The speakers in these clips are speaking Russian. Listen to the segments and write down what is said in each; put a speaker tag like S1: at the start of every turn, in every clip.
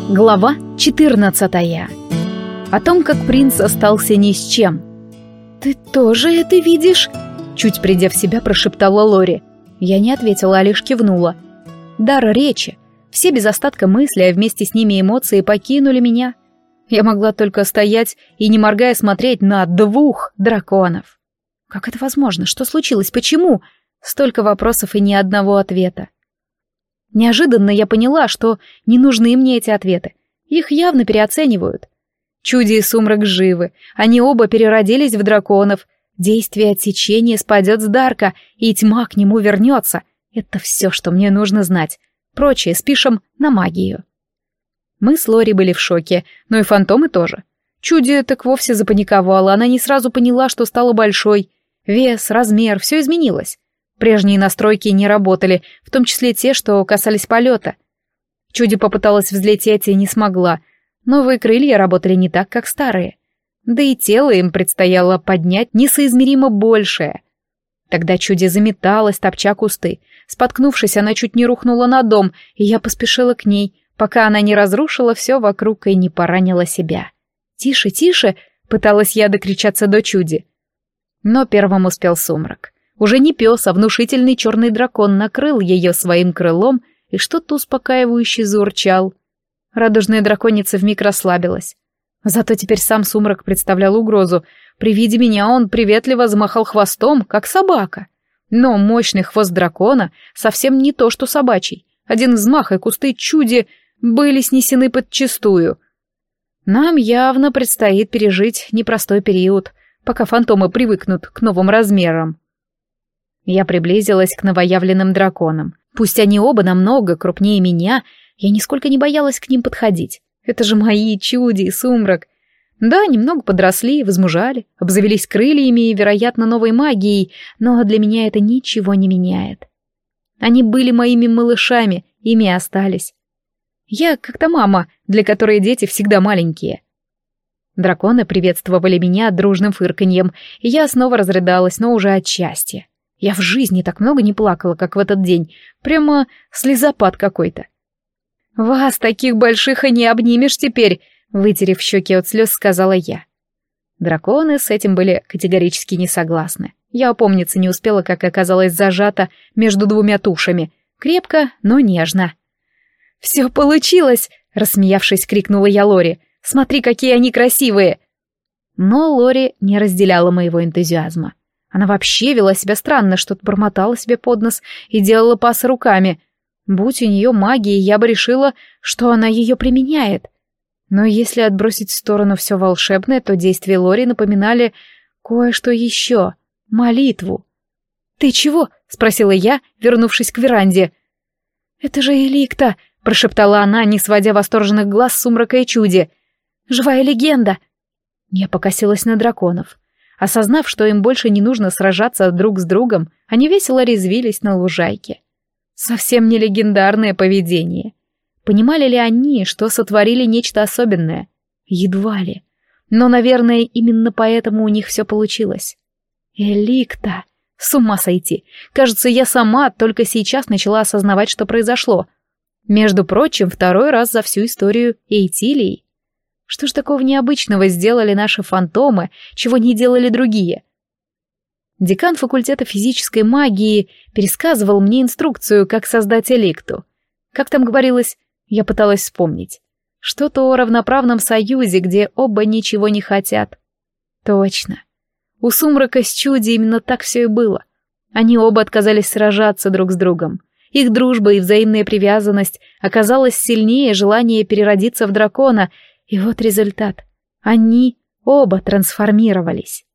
S1: Глава 14. О том, как принц остался ни с чем. «Ты тоже это видишь?» Чуть придя в себя, прошептала Лори. Я не ответила, а лишь кивнула. Дар речи. Все без остатка мысли, а вместе с ними эмоции покинули меня. Я могла только стоять и, не моргая, смотреть на 2 драконов. Как это возможно? Что случилось? Почему? Столько вопросов и ни одного ответа. Неожиданно я поняла, что не нужны мне эти ответы. Их явно переоценивают. Чуди и Сумрак живы. Они оба переродились в драконов. Действие отсечения спадет с Дарка, и тьма к нему вернется. Это все, что мне нужно знать. Прочее спишем на магию. Мы с Лори были в шоке, но и фантомы тоже. Чуди так вовсе запаниковала, она не сразу поняла, что стала большой. Вес, размер, все изменилось. Прежние настройки не работали, в том числе те, что касались полета. Чуди попыталась взлететь и не смогла. Новые крылья работали не так, как старые. Да и тело им предстояло поднять несоизмеримо большее. Тогда Чуди заметалась, топча кусты. Споткнувшись, она чуть не рухнула на дом, и я поспешила к ней, пока она не разрушила все вокруг и не поранила себя. «Тише, тише!» — пыталась я докричаться до Чуди. Но первым успел Сумрак. Уже не пес, а внушительный черный дракон накрыл ее своим крылом и что-то успокаивающе заурчал. Радужная драконица вмиг расслабилась. Зато теперь сам Сумрак представлял угрозу. При виде меня он приветливо замахал хвостом, как собака. Но мощный хвост дракона совсем не то, что собачий. Один взмах, и кусты Чуди были снесены подчистую. Нам явно предстоит пережить непростой период, пока фантомы привыкнут к новым размерам. Я приблизилась к новоявленным драконам. Пусть они оба намного крупнее меня, я нисколько не боялась к ним подходить. Это же мои Чуди и Сумрак. Да, немного подросли, возмужали, обзавелись крыльями и, вероятно, новой магией, но для меня это ничего не меняет. Они были моими малышами, ими остались. Я как-то мама, для которой дети всегда маленькие. Драконы приветствовали меня дружным фырканьем, и я снова разрыдалась, но уже от счастья. Я в жизни так много не плакала, как в этот день. Прямо слезопад какой-то. «Вас, таких больших, и не обнимешь теперь», — вытерев щеки от слез, сказала я. Драконы с этим были категорически не согласны. Я опомниться не успела, как оказалась зажата между 2 тушами. Крепко, но нежно. «Все получилось!» — рассмеявшись, крикнула я Лори. «Смотри, какие они красивые!» Но Лори не разделяла моего энтузиазма. Она вообще вела себя странно, что-то бормотала себе под нос и делала пасы руками. Будь у нее магия, я бы решила, что она ее применяет. Но если отбросить в сторону все волшебное, то действия Лори напоминали кое-что еще — молитву. «Ты чего?» — спросила я, вернувшись к веранде. «Это же Эликта!» — прошептала она, не сводя восторженных глаз Сумрака и Чуди. «Живая легенда!» Я покосилась на драконов. Осознав, что им больше не нужно сражаться друг с другом, они весело резвились на лужайке. Совсем не легендарное поведение. Понимали ли они, что сотворили нечто особенное? Едва ли. Но, наверное, именно поэтому у них все получилось. Эликта! С ума сойти! Кажется, я сама только сейчас начала осознавать, что произошло. Между прочим, 2-й раз за всю историю Эйтилии. Что ж такого необычного сделали наши фантомы, чего не делали другие? Декан факультета физической магии пересказывал мне инструкцию, как создать Эликту. Как там говорилось? Я пыталась вспомнить. Что-то о равноправном союзе, где оба ничего не хотят. Точно. У Сумрака с Чуди именно так все и было. Они оба отказались сражаться друг с другом. Их дружба и взаимная привязанность оказалась сильнее желания переродиться в дракона, и вот результат. Они оба трансформировались.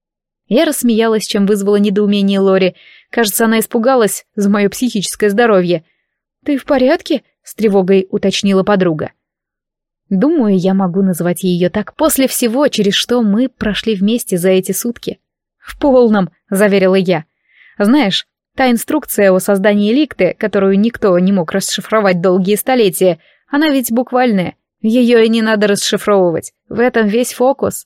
S1: Я рассмеялась, чем вызвала недоумение Лори. Кажется, она испугалась за мое психическое здоровье. «Ты в порядке?» — с тревогой уточнила подруга. Думаю, я могу назвать ее так после всего, через что мы прошли вместе за эти сутки. «В полном», — заверила я. «Знаешь, та инструкция о создании Эликты, которую никто не мог расшифровать долгие столетия, она ведь буквальная. Ее и не надо расшифровывать. В этом весь фокус».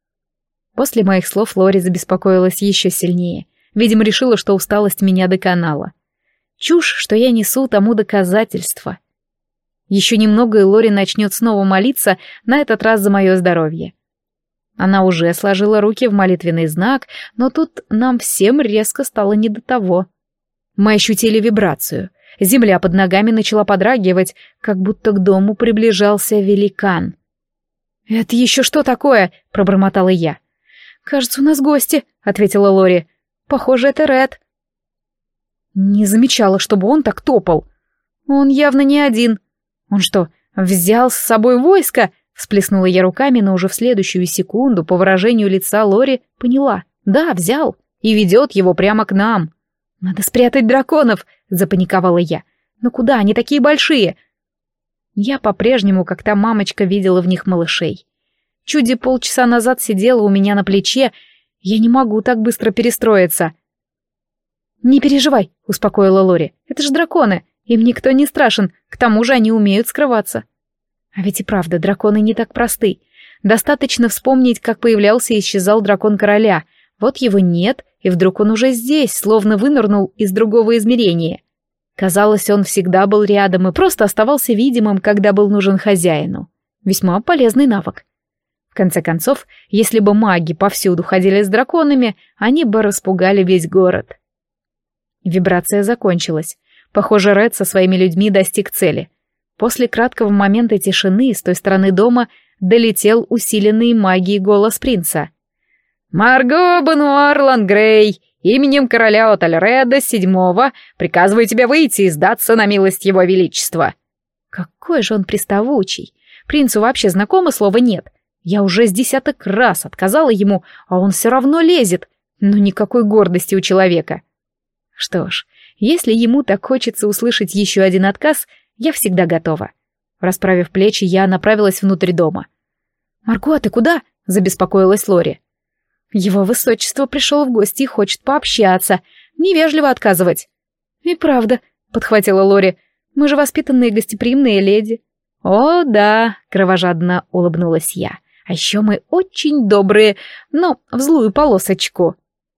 S1: После моих слов Лори забеспокоилась еще сильнее. Видимо, решила, что усталость меня доконала. Чушь, что я несу, тому доказательство. Еще немного, и Лори начнет снова молиться, на этот раз за мое здоровье. Она уже сложила руки в молитвенный знак, но тут нам всем резко стало не до того. Мы ощутили вибрацию. Земля под ногами начала подрагивать, как будто к дому приближался великан. «Это еще что такое?» — пробормотала я. «Кажется, у нас гости», — ответила Лори. «Похоже, это Ред». Не замечала, чтобы он так топал. Он явно не один. Он что, взял с собой войско? Всплеснула я руками, но уже в следующую секунду по выражению лица Лори поняла. Да, взял. И ведет его прямо к нам. «Надо спрятать драконов!» — запаниковала я. «Но куда? Они такие большие!» Я по-прежнему, как та мамочка, видела в них малышей. Чуди полчаса назад сидела у меня на плече. Я не могу так быстро перестроиться. «Не переживай», — успокоила Лори. «Это же драконы. Им никто не страшен. К тому же они умеют скрываться». А ведь и правда, драконы не так просты. Достаточно вспомнить, как появлялся и исчезал дракон короля. Вот его нет, и вдруг он уже здесь, словно вынырнул из другого измерения. Казалось, он всегда был рядом и просто оставался видимым, когда был нужен хозяину. Весьма полезный навык. В конце концов, если бы маги повсюду ходили с драконами, они бы распугали весь город. Вибрация закончилась. Похоже, Ред со своими людьми достиг цели. После краткого момента тишины с той стороны дома долетел усиленный магией голос принца. «Марго Бенуар Лангрей, именем короля Отальреда VII приказываю тебе выйти и сдаться на милость его величества». Какой же он приставучий. Принцу вообще знакомо слово «нет». Я уже с 10 раз отказала ему, а он все равно лезет. Но никакой гордости у человека. Что ж, если ему так хочется услышать еще один отказ, я всегда готова. Расправив плечи, я направилась внутрь дома. «Марго, ты куда?» — забеспокоилась Лори. «Его высочество пришел в гости и хочет пообщаться. Невежливо отказывать». «И правда», — подхватила Лори, — «мы же воспитанные гостеприимные леди». «О, да», — кровожадно улыбнулась я. «А еще мы очень добрые, но в злую полосочку».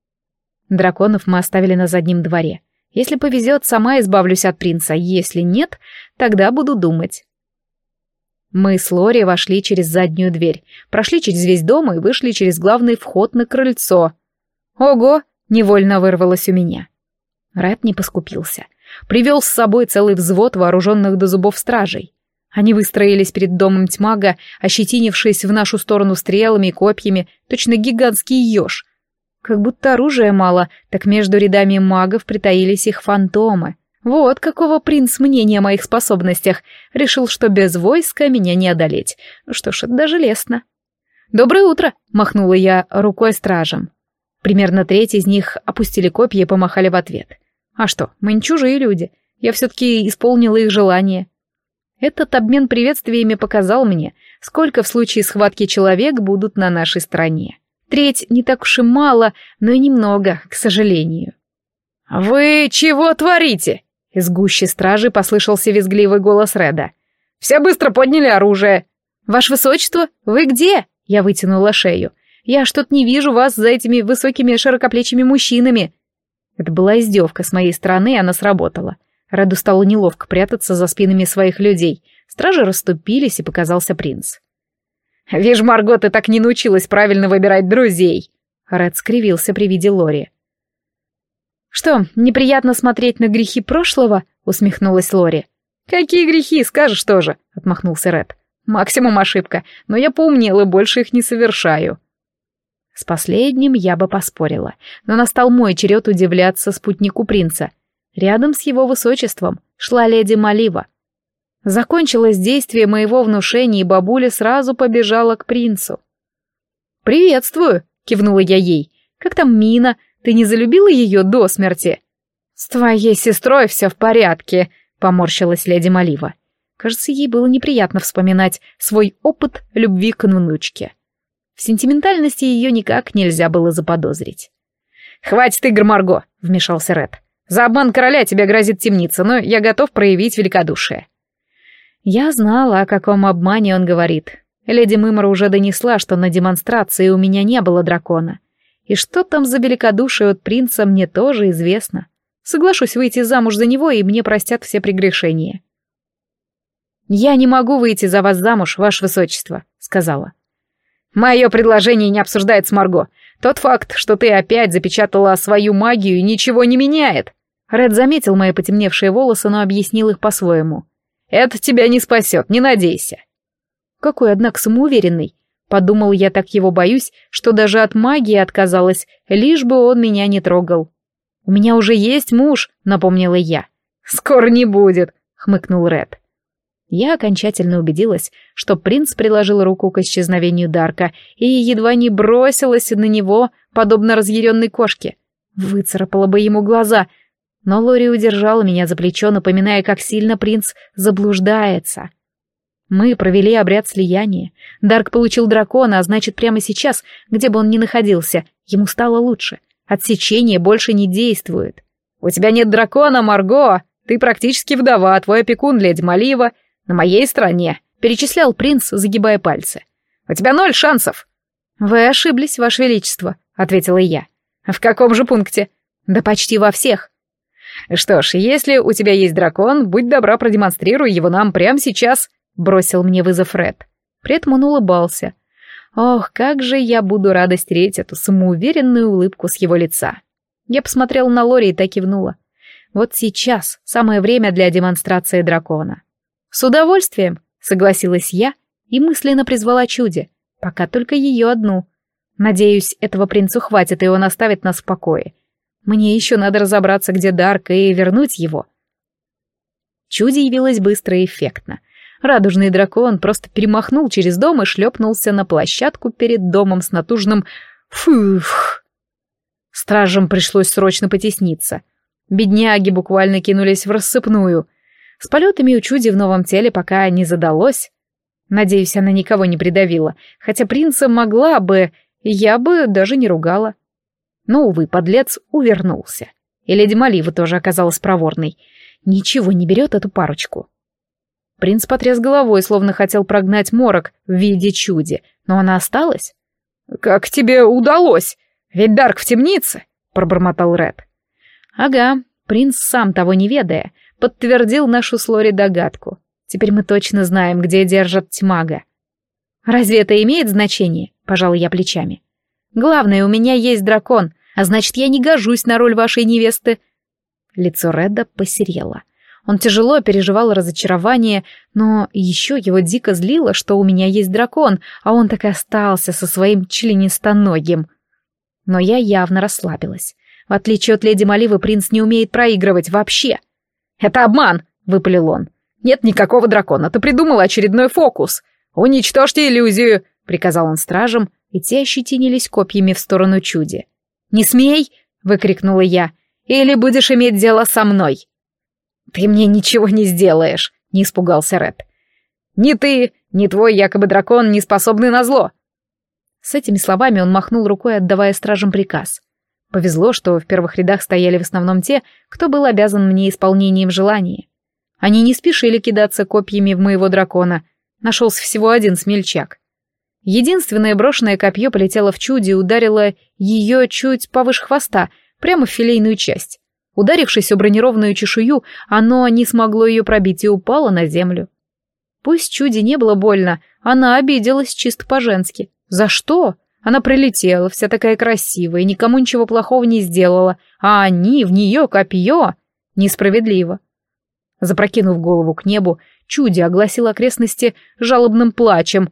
S1: Драконов мы оставили на заднем дворе. Если повезет, сама избавлюсь от принца, если нет, тогда буду думать. Мы с Лори вошли через заднюю дверь, прошли через весь дом и вышли через главный вход на крыльцо. «Ого!» — невольно вырвалось у меня. Ред не поскупился. Привел с собой целый взвод вооруженных до зубов стражей. Они выстроились перед домом тьмага, ощетинившись в нашу сторону стрелами и копьями, точно гигантский еж. Как будто оружия мало, так между рядами магов притаились их фантомы. Вот какого принц мнения о моих способностях. Решил, что без войска меня не одолеть. Что ж, это даже лестно. «Доброе утро!» — махнула я рукой стражам. Примерно треть из них опустили копья и помахали в ответ. А что, мы не чужие люди. Я все-таки исполнила их желание. Этот обмен приветствиями показал мне, сколько в случае схватки человек будут на нашей стороне. Треть не так уж и мало, но и немного, к сожалению. «Вы чего творите?» Из гущи стражи послышался визгливый голос Реда. «Все быстро подняли оружие!» «Ваше высочество, вы где?» Я вытянула шею. «Я что-то не вижу вас за этими высокими широкоплечими мужчинами!» Это была издевка с моей стороны, и она сработала. Реду стало неловко прятаться за спинами своих людей. Стражи расступились, и показался принц. «Вижу, Марго, ты так не научилась правильно выбирать друзей!» Ред скривился при виде Лори. «Что, неприятно смотреть на грехи прошлого?» — усмехнулась Лори. «Какие грехи, скажешь тоже», — отмахнулся Ред. «Максимум ошибка, но я поумнел и больше их не совершаю». С последним я бы поспорила, но настал мой черед удивляться спутнику принца. Рядом с его высочеством шла леди Малива. Закончилось действие моего внушения, и бабуля сразу побежала к принцу. «Приветствую», — кивнула я ей. «Как там Мина? Ты не залюбила ее до смерти?» «С твоей сестрой все в порядке», — поморщилась леди Малива. Кажется, ей было неприятно вспоминать свой опыт любви к внучке. В сентиментальности ее никак нельзя было заподозрить. «Хватит игр, Марго», — вмешался Ред. «За обман короля тебе грозит темница, но я готов проявить великодушие». Я знала, о каком обмане он говорит. Леди Мымра уже донесла, что на демонстрации у меня не было дракона. И что там за великодушие от принца, мне тоже известно. Соглашусь выйти замуж за него, и мне простят все прегрешения. «Я не могу выйти за вас замуж, ваше высочество», — сказала. «Мое предложение не обсуждается, Марго. Тот факт, что ты опять запечатала свою магию, ничего не меняет». Ред заметил мои потемневшие волосы, но объяснил их по-своему. «Это тебя не спасет, не надейся». Какой, однако, самоуверенный. Подумал, я так его боюсь, что даже от магии отказалась, лишь бы он меня не трогал. «У меня уже есть муж», — напомнила я. «Скоро не будет», — хмыкнул Ред. Я окончательно убедилась, что принц приложил руку к исчезновению Дарка и едва не бросилась на него, подобно разъяренной кошке. Выцарапала бы ему глаза, но Лори удержала меня за плечо, напоминая, как сильно принц заблуждается. Мы провели обряд слияния. Дарк получил дракона, а значит, прямо сейчас, где бы он ни находился, ему стало лучше. Отсечение больше не действует. «У тебя нет дракона, Марго! Ты практически вдова, твой опекун, леди Малива, на моей стороне», — перечислял принц, загибая пальцы. «У тебя 0 шансов». «Вы ошиблись, ваше величество», — ответила я. «В каком же пункте?» «Да почти во всех». «Что ж, если у тебя есть дракон, будь добра, продемонстрируй его нам прямо сейчас», — бросил мне вызов Ред. При этом он улыбался. Ох, как же я буду рада стереть эту самоуверенную улыбку с его лица. Я посмотрела на Лори и так кивнула. Вот сейчас самое время для демонстрации дракона. «С удовольствием», — согласилась я и мысленно призвала чуди, пока только ее одну. Надеюсь, этого принцу хватит, и он оставит нас в покое. Мне еще надо разобраться, где Дарк, и вернуть его. Чуди явилась быстро и эффектно. Радужный дракон просто перемахнул через дом и шлепнулся на площадку перед домом с натужным «фух». Стражам пришлось срочно потесниться. Бедняги буквально кинулись в рассыпную. С полетами у чуди в новом теле пока не задалось. Надеюсь, она никого не придавила, хотя принца могла бы, я бы даже не ругала. Но, увы, подлец увернулся. И леди Малива тоже оказалась проворной. Ничего не берет эту парочку. Принц потряс головой, словно хотел прогнать морок в виде чуди, но она осталась. «Как тебе удалось? Ведь Дарк в темнице!» — пробормотал Ред. «Ага, принц, сам того не ведая, подтвердил нашу с Лори догадку. Теперь мы точно знаем, где держат тьмага». «Разве это имеет значение?» — пожал я плечами. «Главное, у меня есть дракон, а значит, я не гожусь на роль вашей невесты». Лицо Реда посерело. Он тяжело переживал разочарование, но еще его дико злило, что у меня есть дракон, а он так и остался со своим членистоногим. Но я явно расслабилась. В отличие от леди Маливы, принц не умеет проигрывать вообще. «Это обман!» — выпалил он. «Нет никакого дракона, ты придумал очередной фокус. Уничтожьте иллюзию!» — приказал он стражам, и те ощетинились копьями в сторону чуди. «Не смей!» — выкрикнула я. «Или будешь иметь дело со мной!» «Ты мне ничего не сделаешь!» — не испугался Ред. «Ни ты, ни твой якобы дракон не способны на зло!» С этими словами он махнул рукой, отдавая стражам приказ. Повезло, что в первых рядах стояли в основном те, кто был обязан мне исполнением желания. Они не спешили кидаться копьями в моего дракона. Нашелся всего один смельчак. Единственное брошенное копье полетело в чуди и ударило ее чуть повыше хвоста, прямо в филейную часть. Ударившись о бронированную чешую, оно не смогло ее пробить и упало на землю. Пусть чуди не было больно, она обиделась чисто по-женски. За что? Она прилетела, вся такая красивая, никому ничего плохого не сделала, а они в нее копье. Несправедливо. Запрокинув голову к небу, чуди огласила окрестности жалобным плачем.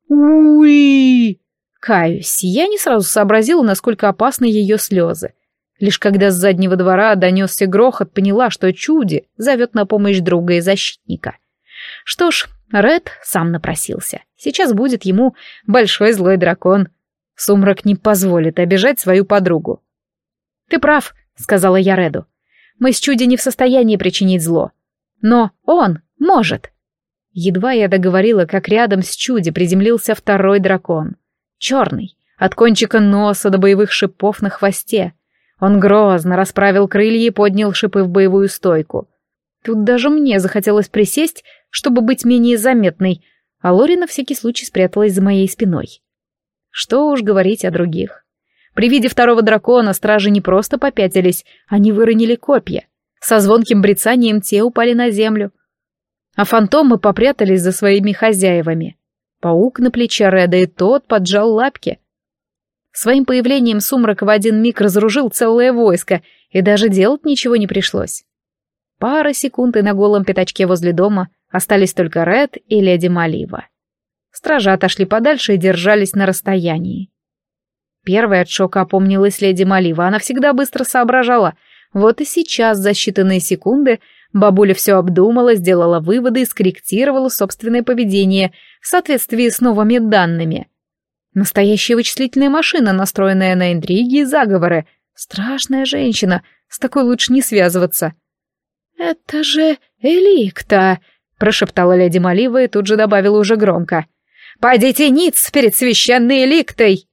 S1: «Уи!» Каюсь, я не сразу сообразила, насколько опасны ее слезы. Лишь когда с заднего двора донесся грохот, поняла, что чуди зовет на помощь друга и защитника. Что ж, Ред сам напросился. Сейчас будет ему большой злой дракон. Сумрак не позволит обижать свою подругу. «Ты прав», — сказала я Реду. «Мы с чуди не в состоянии причинить зло. Но он может». Едва я договорила, как рядом с чуди приземлился второй дракон. Черный, от кончика носа до боевых шипов на хвосте. Он грозно расправил крылья и поднял шипы в боевую стойку. Тут даже мне захотелось присесть, чтобы быть менее заметной, а Лори на всякий случай спряталась за моей спиной. Что уж говорить о других. При виде второго дракона стражи не просто попятились, они выронили копья. Со звонким брецанием те упали на землю. а фантомы попрятались за своими хозяевами. Паук на плече Реда, и тот поджал лапки. Своим появлением Сумрак в один миг разоружил целое войско, и даже делать ничего не пришлось. Пара секунд, и на голом пятачке возле дома остались только Ред и леди Малива. Стражи отошли подальше и держались на расстоянии. Первой от шока опомнилась леди Малива, она всегда быстро соображала. Вот и сейчас, за считанные секунды, бабуля все обдумала, сделала выводы и скорректировала собственное поведение в соответствии с новыми данными. Настоящая вычислительная машина, настроенная на интриги и заговоры. Страшная женщина, с такой лучше не связываться. «Это же Эликта!» — прошептала леди Малива и тут же добавила уже громко. «Падите ниц перед священной Эликтой!»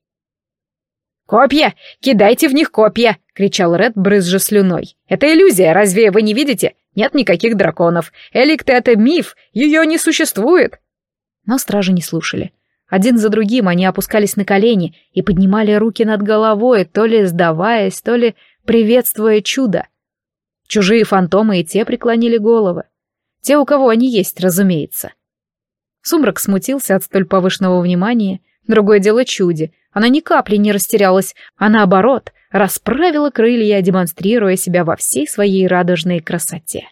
S1: «Копья! Кидайте в них копья!» — кричал Ред, брызжа слюной. «Это иллюзия, разве вы не видите? Нет никаких драконов. Эликта — это миф, ее не существует!» Но стражи не слушали. Один за другим они опускались на колени и поднимали руки над головой, то ли сдаваясь, то ли приветствуя чудо. Чужие фантомы и те преклонили головы. Те, у кого они есть, разумеется. Сумрак смутился от столь повышенного внимания. Другое дело чуди. Она ни капли не растерялась, а наоборот, расправила крылья, демонстрируя себя во всей своей радужной красоте.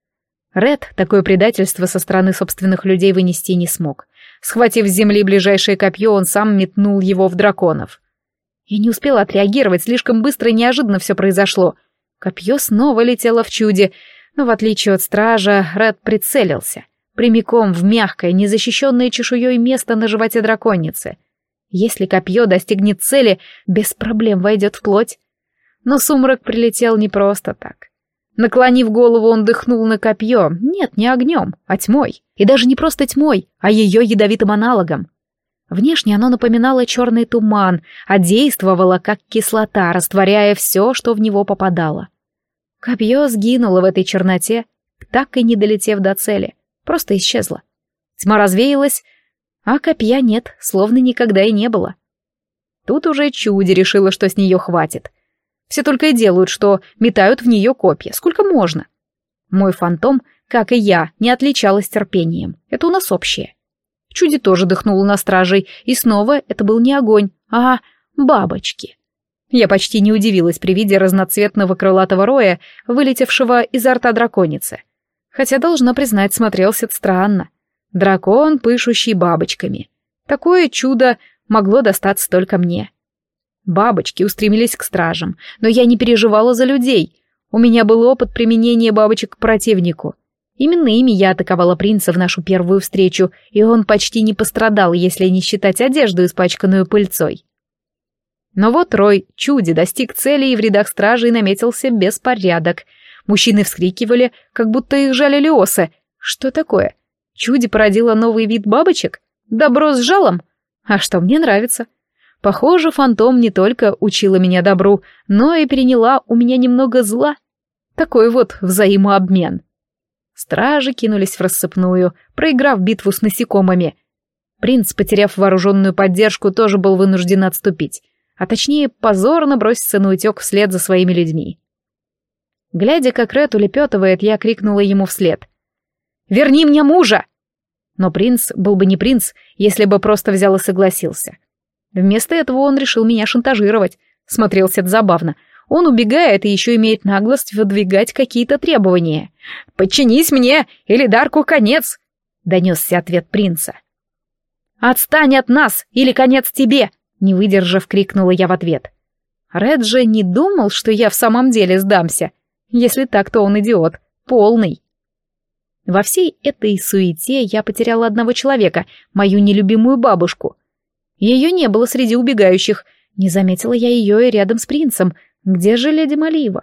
S1: Ред такое предательство со стороны собственных людей вынести не смог. Схватив с земли ближайшее копье, он сам метнул его в драконов. Я не успела отреагировать, слишком быстро и неожиданно все произошло. Копье снова летело в чуде, но в отличие от стража, Ред прицелился. Прямиком в мягкое, незащищенное чешуей место на животе драконицы. Если копье достигнет цели, без проблем войдет в плоть. Но Сумрак прилетел не просто так. Наклонив голову, он дыхнул на копье. Нет, не огнем, а тьмой. И даже не просто тьмой, а ее ядовитым аналогом. Внешне оно напоминало черный туман, а действовало как кислота, растворяя все, что в него попадало. Копье сгинуло в этой черноте, так и не долетев до цели. Просто исчезло. Тьма развеялась, а копья нет, словно никогда и не было. Тут уже чуди решила, что с нее хватит. Все только и делают, что метают в нее копья. Сколько можно? Мой фантом, как и я, не отличалась терпением. Это у нас общее. Чуди тоже дыхнула на стражей, и снова это был не огонь, а бабочки. Я почти не удивилась при виде разноцветного крылатого роя, вылетевшего изо рта драконицы. Хотя, должна признать, смотрелся странно. Дракон, пышущий бабочками. Такое чудо могло достаться только мне. Бабочки устремились к стражам, но я не переживала за людей. У меня был опыт применения бабочек к противнику. Именно ими я атаковала принца в нашу первую встречу, и он почти не пострадал, если не считать одежду, испачканную пыльцой. Но вот рой чуди достиг цели, и в рядах стражей наметился беспорядок. Мужчины вскрикивали, как будто их жалили осы. Что такое? Чуди породила новый вид бабочек? Добро с жалом? А что мне нравится? Похоже, фантом не только учила меня добру, но и переняла у меня немного зла. Такой вот взаимообмен. Стражи кинулись в рассыпную, проиграв битву с насекомыми. Принц, потеряв вооруженную поддержку, тоже был вынужден отступить, а точнее позорно броситься на утек вслед за своими людьми. Глядя, как Ред улепетывает, я крикнула ему вслед: «Верни мне мужа!» Но принц был бы не принц, если бы просто взял и согласился. Вместо этого он решил меня шантажировать. Смотрелся это забавно. Он убегает и еще имеет наглость выдвигать какие-то требования. «Подчинись мне, или Дарку конец!» — донесся ответ принца. «Отстань от нас, или конец тебе!» — не выдержав, крикнула я в ответ. Ред же не думал, что я в самом деле сдамся. Если так, то он идиот. Полный. Во всей этой суете я потеряла одного человека, мою нелюбимую бабушку. Ее не было среди убегающих. Не заметила я ее и рядом с принцем. Где же леди Малива?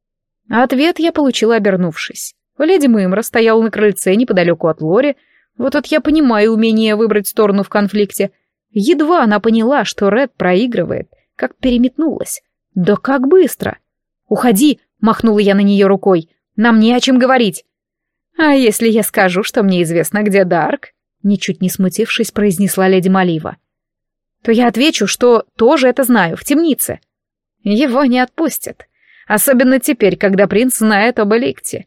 S1: Ответ я получила, обернувшись. Леди Мымра стояла на крыльце неподалеку от Лори. Вот тут я понимаю умение выбрать сторону в конфликте. Едва она поняла, что Ред проигрывает, как переметнулась. Да как быстро! «Уходи!» — махнула я на нее рукой. «Нам не о чем говорить!» «А если я скажу, что мне известно, где Дарк?» Ничуть не смутившись, произнесла леди Малива. «То я отвечу, что тоже это знаю, в темнице». Его не отпустят. Особенно теперь, когда принц знает об Эликте.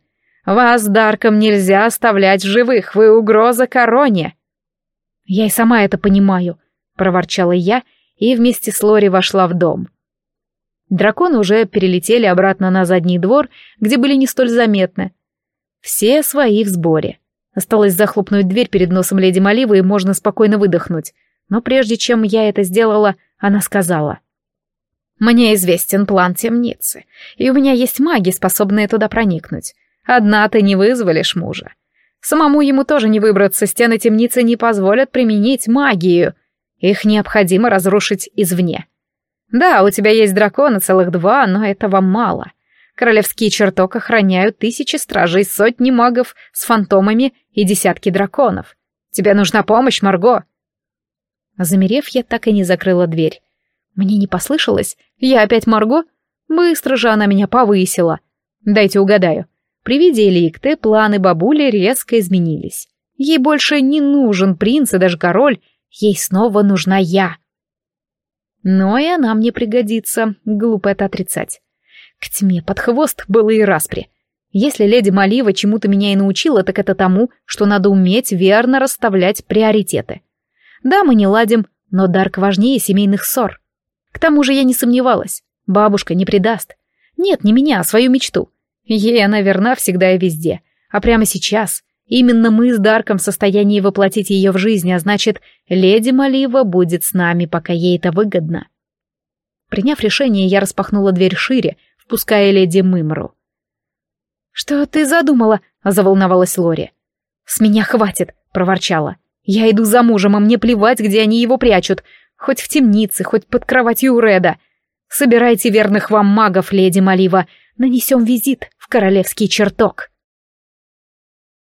S1: Вас с Дарком нельзя оставлять в живых, вы угроза короне». «Я и сама это понимаю», — проворчала я и вместе с Лори вошла в дом. Драконы уже перелетели обратно на задний двор, где были не столь заметны. Все свои в сборе. Осталось захлопнуть дверь перед носом леди Маливы, и можно спокойно выдохнуть. Но прежде чем я это сделала, она сказала: «Мне известен план темницы, и у меня есть маги, способные туда проникнуть. Одна ты не вызволишь мужа. Самому ему тоже не выбраться, стены темницы не позволят применить магию. Их необходимо разрушить извне. Да, у тебя есть драконы, целых 2, но этого мало. Королевский чертог охраняют 1000 стражей, сотни магов с фантомами и десятки драконов. Тебе нужна помощь, Марго?» Замерев, я так и не закрыла дверь. Мне не послышалось? Я опять Марго? Быстро же она меня повысила. Дайте угадаю. При виде Эликты планы бабули резко изменились. Ей больше не нужен принц и даже король, ей снова нужна я. Но и она мне пригодится, глупо это отрицать. К тьме под хвост было и распри. Если леди Малива чему-то меня и научила, так это тому, что надо уметь верно расставлять приоритеты. Да, мы не ладим, но Дарк важнее семейных ссор. К тому же я не сомневалась, бабушка не предаст. Нет, не меня, а свою мечту. Ей она верна всегда и везде. А прямо сейчас именно мы с Дарком в состоянии воплотить ее в жизнь, а значит, леди Малива будет с нами, пока ей это выгодно. Приняв решение, я распахнула дверь шире, впуская леди Мымру. «Что ты задумала?» — заволновалась Лори. «С меня хватит!» — проворчала. «Я иду за мужем, а мне плевать, где они его прячут. Хоть в темнице, хоть под кроватью у Реда. Собирайте верных вам магов, леди Малива. Нанесем визит в королевский чертог».